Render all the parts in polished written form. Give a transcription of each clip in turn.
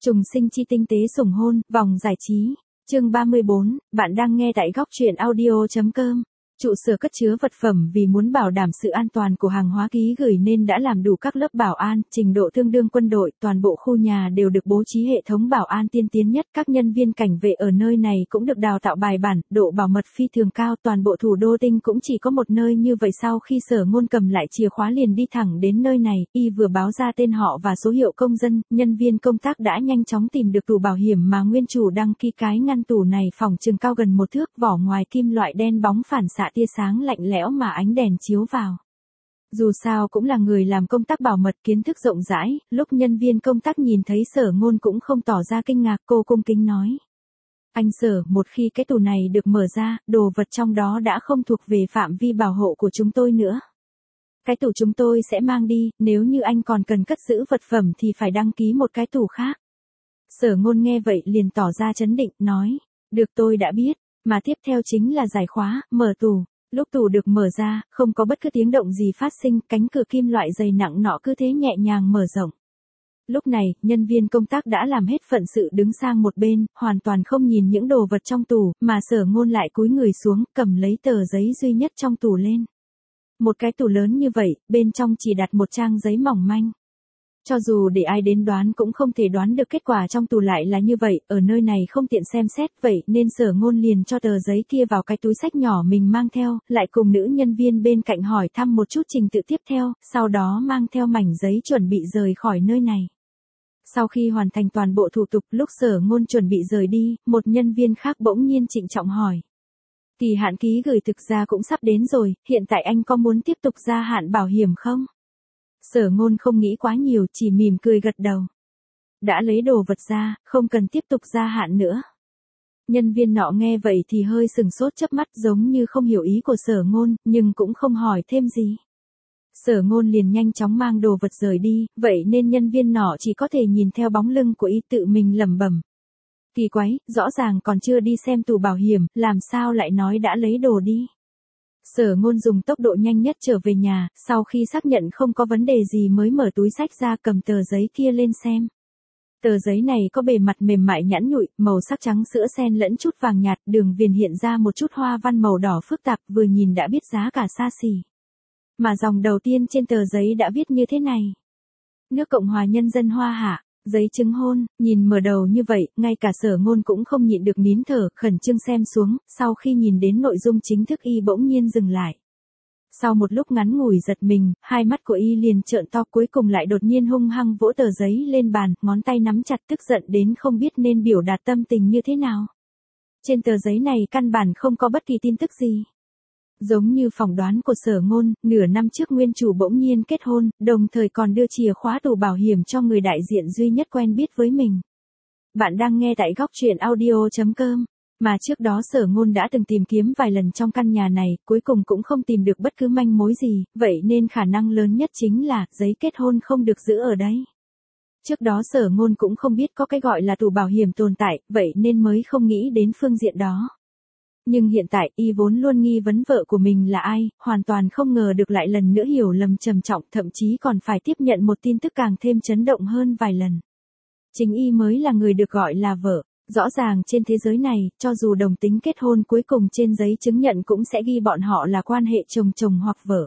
Trùng sinh chi tinh tế sủng hôn, vòng giải trí. Chương 34, bạn đang nghe tại góc truyện audio.com. Trụ sở cất chứa vật phẩm vì muốn bảo đảm sự an toàn của hàng hóa ký gửi nên đã làm đủ các lớp bảo an, trình độ tương đương quân đội, toàn bộ khu nhà đều được bố trí hệ thống bảo an tiên tiến nhất, các nhân viên cảnh vệ ở nơi này cũng được đào tạo bài bản, độ bảo mật phi thường cao, toàn bộ thủ đô Tinh cũng chỉ có một nơi như vậy. Sau khi Sở Ngôn cầm lại chìa khóa liền đi thẳng đến nơi này, y vừa báo ra tên họ và số hiệu công dân, nhân viên công tác đã nhanh chóng tìm được tủ bảo hiểm mà nguyên chủ đăng ký. Cái ngăn tủ này phỏng chừng cao gần 1 thước, vỏ ngoài kim loại đen bóng phản xạ tia sáng lạnh lẽo mà ánh đèn chiếu vào. Dù sao cũng là người làm công tác bảo mật kiến thức rộng rãi, lúc nhân viên công tác nhìn thấy Sở Ngôn cũng không tỏ ra kinh ngạc, cô cung kính nói. Anh Sở, một khi cái tủ này được mở ra, đồ vật trong đó đã không thuộc về phạm vi bảo hộ của chúng tôi nữa. Cái tủ chúng tôi sẽ mang đi, nếu như anh còn cần cất giữ vật phẩm thì phải đăng ký một cái tủ khác. Sở Ngôn nghe vậy liền tỏ ra trấn định, nói, được tôi đã biết, mà tiếp theo chính là giải khóa, mở tủ. Lúc tủ được mở ra, không có bất cứ tiếng động gì phát sinh, cánh cửa kim loại dày nặng nọ cứ thế nhẹ nhàng mở rộng. Lúc này, nhân viên công tác đã làm hết phận sự đứng sang một bên, hoàn toàn không nhìn những đồ vật trong tủ, mà Sở Ngôn lại cúi người xuống, cầm lấy tờ giấy duy nhất trong tủ lên. Một cái tủ lớn như vậy, bên trong chỉ đặt một trang giấy mỏng manh. Cho dù để ai đến đoán cũng không thể đoán được kết quả trong tủ lại là như vậy, ở nơi này không tiện xem xét, vậy nên Sở Ngôn liền cho tờ giấy kia vào cái túi xách nhỏ mình mang theo, lại cùng nữ nhân viên bên cạnh hỏi thăm một chút trình tự tiếp theo, sau đó mang theo mảnh giấy chuẩn bị rời khỏi nơi này. Sau khi hoàn thành toàn bộ thủ tục, lúc Sở Ngôn chuẩn bị rời đi, một nhân viên khác bỗng nhiên trịnh trọng hỏi. Kỳ hạn ký gửi thực ra cũng sắp đến rồi, hiện tại anh có muốn tiếp tục gia hạn bảo hiểm không? Sở Ngôn không nghĩ quá nhiều, chỉ mỉm cười gật đầu. Đã lấy đồ vật ra, không cần tiếp tục gia hạn nữa. Nhân viên nọ nghe vậy thì hơi sừng sốt chớp mắt, giống như không hiểu ý của Sở Ngôn, nhưng cũng không hỏi thêm gì. Sở Ngôn liền nhanh chóng mang đồ vật rời đi, vậy nên nhân viên nọ chỉ có thể nhìn theo bóng lưng của y tự mình lẩm bẩm. Kỳ quái, rõ ràng còn chưa đi xem tủ bảo hiểm, làm sao lại nói đã lấy đồ đi. Sở Ngôn dùng tốc độ nhanh nhất trở về nhà, sau khi xác nhận không có vấn đề gì mới mở túi xách ra cầm tờ giấy kia lên xem. Tờ giấy này có bề mặt mềm mại nhẵn nhụi, màu sắc trắng sữa xen lẫn chút vàng nhạt, đường viền hiện ra một chút hoa văn màu đỏ phức tạp, vừa nhìn đã biết giá cả xa xỉ. Mà dòng đầu tiên trên tờ giấy đã viết như thế này. Nước Cộng hòa Nhân dân Hoa Hạ. Giấy chứng hôn, nhìn mở đầu như vậy, ngay cả Sở Ngôn cũng không nhịn được nín thở, khẩn trương xem xuống, sau khi nhìn đến nội dung chính thức y bỗng nhiên dừng lại. Sau một lúc ngắn ngủi giật mình, hai mắt của y liền trợn to, cuối cùng lại đột nhiên hung hăng vỗ tờ giấy lên bàn, ngón tay nắm chặt, tức giận đến không biết nên biểu đạt tâm tình như thế nào. Trên tờ giấy này căn bản không có bất kỳ tin tức gì. Giống như phỏng đoán của Sở Ngôn, nửa năm trước nguyên chủ bỗng nhiên kết hôn, đồng thời còn đưa chìa khóa tủ bảo hiểm cho người đại diện duy nhất quen biết với mình. Bạn đang nghe tại góc truyện audio.com. Mà trước đó Sở Ngôn đã từng tìm kiếm vài lần trong căn nhà này, cuối cùng cũng không tìm được bất cứ manh mối gì, vậy nên khả năng lớn nhất chính là giấy kết hôn không được giữ ở đấy. Trước đó Sở Ngôn cũng không biết có cái gọi là tủ bảo hiểm tồn tại, vậy nên mới không nghĩ đến phương diện đó. Nhưng hiện tại, y vốn luôn nghi vấn vợ của mình là ai, hoàn toàn không ngờ được lại lần nữa hiểu lầm trầm trọng, thậm chí còn phải tiếp nhận một tin tức càng thêm chấn động hơn vài lần. Chính y mới là người được gọi là vợ. Rõ ràng trên thế giới này, cho dù đồng tính kết hôn cuối cùng trên giấy chứng nhận cũng sẽ ghi bọn họ là quan hệ chồng hoặc vợ.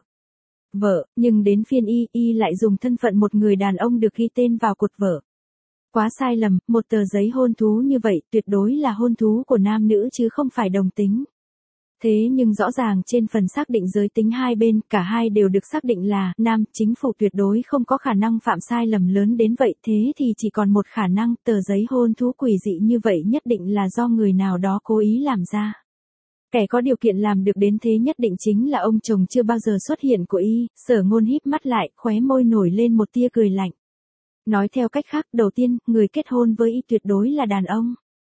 Vợ, nhưng đến phiên y lại dùng thân phận một người đàn ông được ghi tên vào cột vợ. Quá sai lầm, một tờ giấy hôn thú như vậy tuyệt đối là hôn thú của nam nữ chứ không phải đồng tính. Thế nhưng rõ ràng trên phần xác định giới tính hai bên, cả hai đều được xác định là nam, chính phủ tuyệt đối không có khả năng phạm sai lầm lớn đến vậy, thế thì chỉ còn một khả năng, tờ giấy hôn thú quỷ dị như vậy nhất định là do người nào đó cố ý làm ra. Kẻ có điều kiện làm được đến thế nhất định chính là ông chồng chưa bao giờ xuất hiện của y. Sở Ngôn híp mắt lại, khóe môi nổi lên một tia cười lạnh. Nói theo cách khác, đầu tiên, người kết hôn với y tuyệt đối là đàn ông.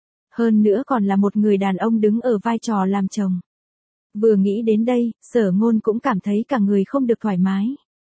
Hơn nữa còn là một người đàn ông đứng ở vai trò làm chồng. Vừa nghĩ đến đây, Sở Ngôn cũng cảm thấy cả người không được thoải mái.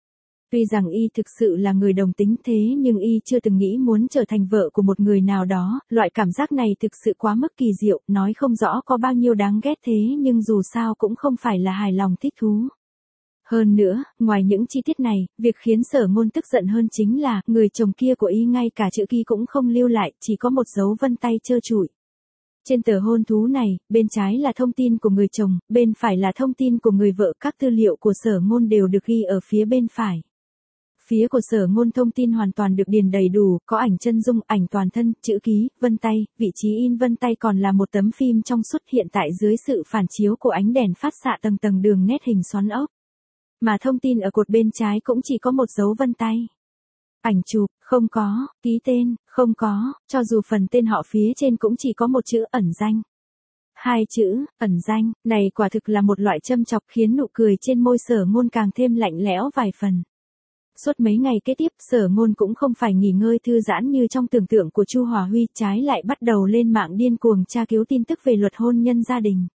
Tuy rằng y thực sự là người đồng tính thế nhưng y chưa từng nghĩ muốn trở thành vợ của một người nào đó, loại cảm giác này thực sự quá mức kỳ diệu, nói không rõ có bao nhiêu đáng ghét thế nhưng dù sao cũng không phải là hài lòng thích thú. Hơn nữa, ngoài những chi tiết này, việc khiến Sở Ngôn tức giận hơn chính là, người chồng kia của y ngay cả chữ ký cũng không lưu lại, chỉ có một dấu vân tay trơ trụi. Trên tờ hôn thú này, bên trái là thông tin của người chồng, bên phải là thông tin của người vợ, các tư liệu của Sở Ngôn đều được ghi ở phía bên phải. Phía của Sở Ngôn thông tin hoàn toàn được điền đầy đủ, có ảnh chân dung, ảnh toàn thân, chữ ký, vân tay, vị trí in vân tay còn là một tấm phim trong suốt hiện tại dưới sự phản chiếu của ánh đèn phát xạ tầng tầng đường nét hình xoắn ốc. Mà thông tin ở cột bên trái cũng chỉ có một dấu vân tay. Ảnh chụp, không có, ký tên, không có, cho dù phần tên họ phía trên cũng chỉ có một chữ ẩn danh. Hai chữ, ẩn danh, này quả thực là một loại châm chọc khiến nụ cười trên môi Sở Ngôn càng thêm lạnh lẽo vài phần. Suốt mấy ngày kế tiếp, Sở Ngôn cũng không phải nghỉ ngơi thư giãn như trong tưởng tượng của Chu Hòa Huy, trái lại bắt đầu lên mạng điên cuồng tra cứu tin tức về luật hôn nhân gia đình.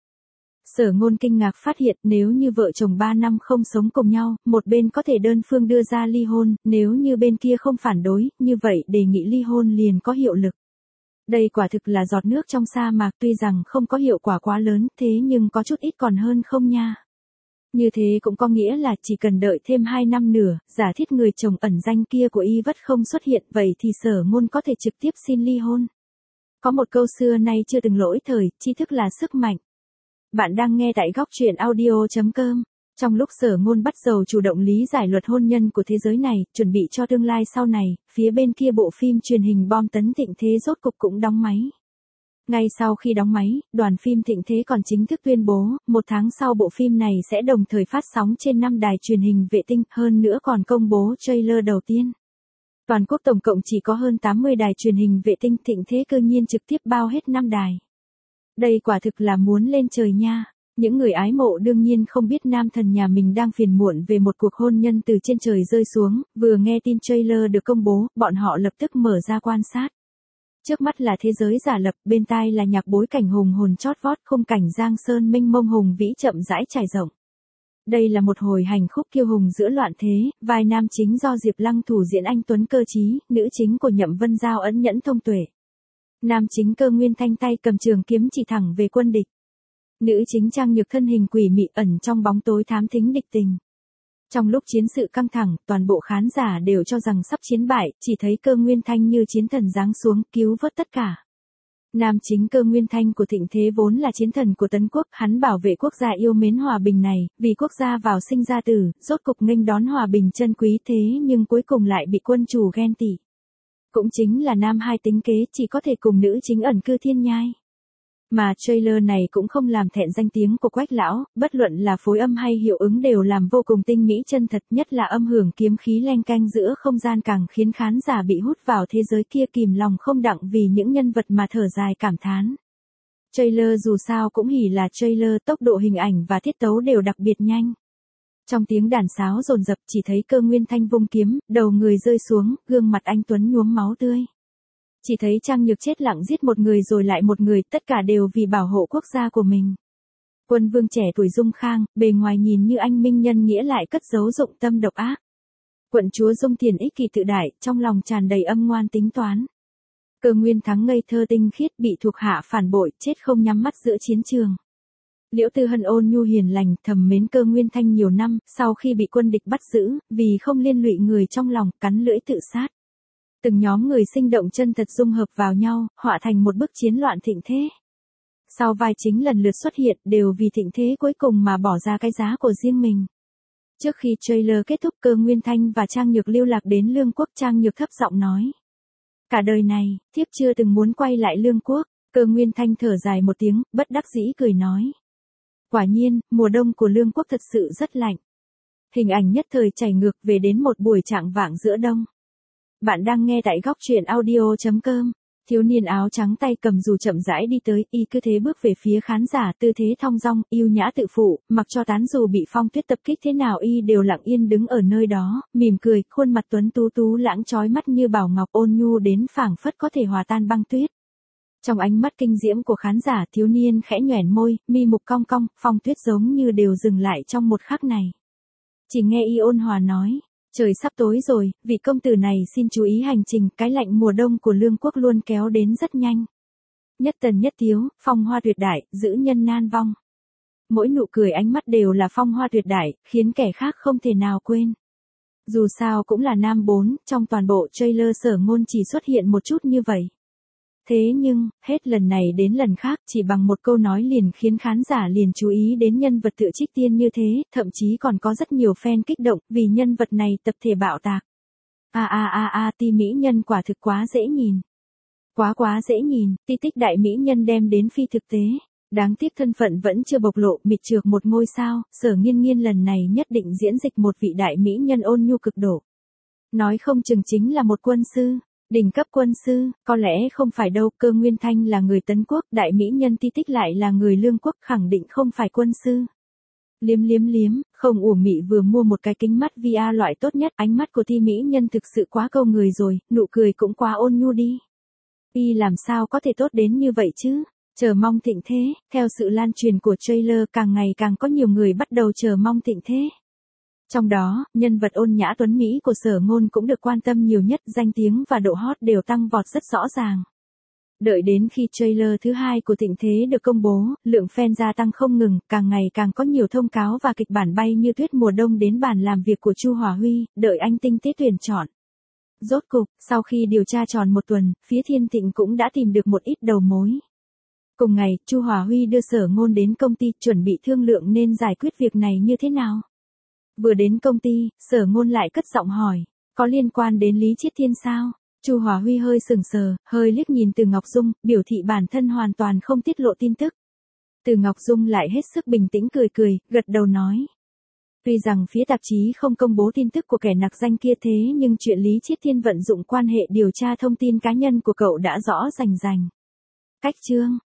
Sở Ngôn kinh ngạc phát hiện nếu như vợ chồng 3 năm không sống cùng nhau, một bên có thể đơn phương đưa ra ly hôn, nếu như bên kia không phản đối, như vậy đề nghị ly hôn liền có hiệu lực. Đây quả thực là giọt nước trong sa mạc, tuy rằng không có hiệu quả quá lớn, thế nhưng có chút ít còn hơn không nha. Như thế cũng có nghĩa là chỉ cần đợi thêm 2 năm nữa, giả thiết người chồng ẩn danh kia của y vất không xuất hiện, vậy thì Sở Ngôn có thể trực tiếp xin ly hôn. Có một câu xưa nay chưa từng lỗi thời, tri thức là sức mạnh. Bạn đang nghe tại góc truyện audio.com. Trong lúc Sở Ngôn bắt đầu chủ động lý giải luật hôn nhân của thế giới này, chuẩn bị cho tương lai sau này, phía bên kia bộ phim truyền hình bom tấn Thịnh Thế rốt cục cũng đóng máy. Ngay sau khi đóng máy, đoàn phim Thịnh Thế còn chính thức tuyên bố, 1 tháng sau bộ phim này sẽ đồng thời phát sóng trên 5 đài truyền hình vệ tinh, hơn nữa còn công bố trailer đầu tiên. Toàn quốc tổng cộng chỉ có hơn 80 đài truyền hình vệ tinh, Thịnh Thế cơ nhiên trực tiếp bao hết 5 đài. Đây quả thực là muốn lên trời nha. Những người ái mộ đương nhiên không biết nam thần nhà mình đang phiền muộn về một cuộc hôn nhân từ trên trời rơi xuống, vừa nghe tin trailer được công bố, bọn họ lập tức mở ra quan sát. Trước mắt là thế giới giả lập, bên tai là nhạc bối cảnh hùng hồn chót vót, khung cảnh giang sơn mênh mông hùng vĩ chậm rãi trải rộng. Đây là một hồi hành khúc kiêu hùng giữa loạn thế, vai nam chính do Diệp Lăng thủ diễn anh tuấn cơ trí, nữ chính của Nhậm Vân Giao ẩn nhẫn thông tuệ. Nam chính Cơ Nguyên Thanh tay cầm trường kiếm chỉ thẳng về quân địch. Nữ chính Trang Nhược thân hình quỷ mị ẩn trong bóng tối thám thính địch tình. Trong lúc chiến sự căng thẳng, toàn bộ khán giả đều cho rằng sắp chiến bại, chỉ thấy Cơ Nguyên Thanh như chiến thần giáng xuống, cứu vớt tất cả. Nam chính Cơ Nguyên Thanh của Thịnh Thế vốn là chiến thần của Tấn Quốc, hắn bảo vệ quốc gia yêu mến hòa bình này, vì quốc gia vào sinh ra tử, rốt cục nghênh đón hòa bình chân quý, thế nhưng cuối cùng lại bị quân chủ ghen tị. Cũng chính là nam hai tính kế, chỉ có thể cùng nữ chính ẩn cư thiên nhai. Mà trailer này cũng không làm thẹn danh tiếng của Quách lão, bất luận là phối âm hay hiệu ứng đều làm vô cùng tinh mỹ chân thật, nhất là âm hưởng kiếm khí leng keng giữa không gian càng khiến khán giả bị hút vào thế giới kia, kìm lòng không đặng vì những nhân vật mà thở dài cảm thán. Trailer dù sao cũng hỉ là trailer, tốc độ hình ảnh và tiết tấu đều đặc biệt nhanh. Trong tiếng đàn sáo dồn dập chỉ thấy Cơ Nguyên Thanh vung kiếm, đầu người rơi xuống, gương mặt anh tuấn nhuốm máu tươi. Chỉ thấy Trang Nhược chết lặng giết một người rồi lại một người, tất cả đều vì bảo hộ quốc gia của mình. Quân vương trẻ tuổi Dung Khang, bề ngoài nhìn như anh minh nhân nghĩa lại cất giấu dụng tâm độc ác. Quận chúa Dung Thiền ích kỷ tự đại, trong lòng tràn đầy âm ngoan tính toán. Cơ Nguyên Thắng ngây thơ tinh khiết bị thuộc hạ phản bội, chết không nhắm mắt giữa chiến trường. Liễu Tư Hân ôn nhu hiền lành, thầm mến Cơ Nguyên Thanh nhiều năm, sau khi bị quân địch bắt giữ, vì không liên lụy người trong lòng, cắn lưỡi tự sát. Từng nhóm người sinh động chân thật dung hợp vào nhau, họa thành một bức chiến loạn thịnh thế. Sau vai chính lần lượt xuất hiện, đều vì thịnh thế cuối cùng mà bỏ ra cái giá của riêng mình. Trước khi trailer kết thúc, Cơ Nguyên Thanh và Trang Nhược lưu lạc đến Lương Quốc. Trang Nhược thấp giọng nói: cả đời này, thiếp chưa từng muốn quay lại Lương Quốc. Cơ Nguyên Thanh thở dài một tiếng, bất đắc dĩ cười nói: quả nhiên, mùa đông của Lương Quốc thật sự rất lạnh. Hình ảnh nhất thời chảy ngược về đến một buổi chạng vạng giữa đông. Bạn đang nghe tại góc truyện audio.com. Thiếu niên áo trắng tay cầm dù chậm rãi đi tới, y cứ thế bước về phía khán giả, tư thế thong dong, yêu nhã tự phụ, mặc cho tán dù bị phong tuyết tập kích thế nào y đều lặng yên đứng ở nơi đó, mỉm cười, khuôn mặt tuấn tú tú lãng chói mắt như bảo ngọc, ôn nhu đến phảng phất có thể hòa tan băng tuyết. Trong ánh mắt kinh diễm của khán giả, thiếu niên khẽ nhoẻn môi, mi mục cong cong, phong tuyết giống như đều dừng lại trong một khắc này. Chỉ nghe y ôn hòa nói: trời sắp tối rồi, vị công tử này xin chú ý hành trình, cái lạnh mùa đông của Lương Quốc luôn kéo đến rất nhanh. Nhất tần nhất thiếu, phong hoa tuyệt đại, giữ nhân nan vong. Mỗi nụ cười ánh mắt đều là phong hoa tuyệt đại, khiến kẻ khác không thể nào quên. Dù sao cũng là nam 4, trong toàn bộ trailer Sở Ngôn chỉ xuất hiện một chút như vậy. Thế nhưng, hết lần này đến lần khác chỉ bằng một câu nói liền khiến khán giả liền chú ý đến nhân vật tựa Trích Tiên như thế, thậm chí còn có rất nhiều fan kích động vì nhân vật này tập thể bạo tạc. Ti mỹ nhân quả thực quá dễ nhìn. Quá dễ nhìn, ti tích đại mỹ nhân đem đến phi thực tế. Đáng tiếc thân phận vẫn chưa bộc lộ, mịt trược một ngôi sao, Sở Nghiên Nghiên lần này nhất định diễn dịch một vị đại mỹ nhân ôn nhu cực độ. Nói không chừng chính là một quân sư, đỉnh cấp quân sư, có lẽ không phải đâu, Cơ Nguyên Thanh là người Tấn Quốc, đại mỹ nhân ti tích lại là người Lương Quốc, khẳng định không phải quân sư. Liếm, không uổng mị vừa mua một cái kính mắt VR loại tốt nhất, ánh mắt của ti mỹ nhân thực sự quá câu người rồi, nụ cười cũng quá ôn nhu đi. Y làm sao có thể tốt đến như vậy chứ? Chờ mong thịnh thế, theo sự lan truyền của trailer càng ngày càng có nhiều người bắt đầu chờ mong thịnh thế. Trong đó, nhân vật ôn nhã tuấn Mỹ của Sở Ngôn cũng được quan tâm nhiều nhất, danh tiếng và độ hot đều tăng vọt rất rõ ràng. Đợi đến khi trailer thứ 2 của thịnh thế được công bố, lượng fan gia tăng không ngừng, càng ngày càng có nhiều thông cáo và kịch bản bay như tuyết mùa đông đến bàn làm việc của Chu Hòa Huy, đợi anh tinh tế tuyển chọn. Rốt cục, sau khi điều tra tròn một tuần, phía Thiên Thịnh cũng đã tìm được một ít đầu mối. Cùng ngày, Chu Hòa Huy đưa Sở Ngôn đến công ty chuẩn bị thương lượng nên giải quyết việc này như thế nào. Vừa đến công ty, Sở Ngôn lại cất giọng hỏi, có liên quan đến Lý Chiết Thiên sao? Chu Hòa Huy hơi sừng sờ, hơi liếc nhìn Từ Ngọc Dung, biểu thị bản thân hoàn toàn không tiết lộ tin tức. Từ Ngọc Dung lại hết sức bình tĩnh cười, gật đầu nói. Tuy rằng phía tạp chí không công bố tin tức của kẻ nặc danh kia thế nhưng chuyện Lý Chiết Thiên vận dụng quan hệ điều tra thông tin cá nhân của cậu đã rõ rành rành. Cách chương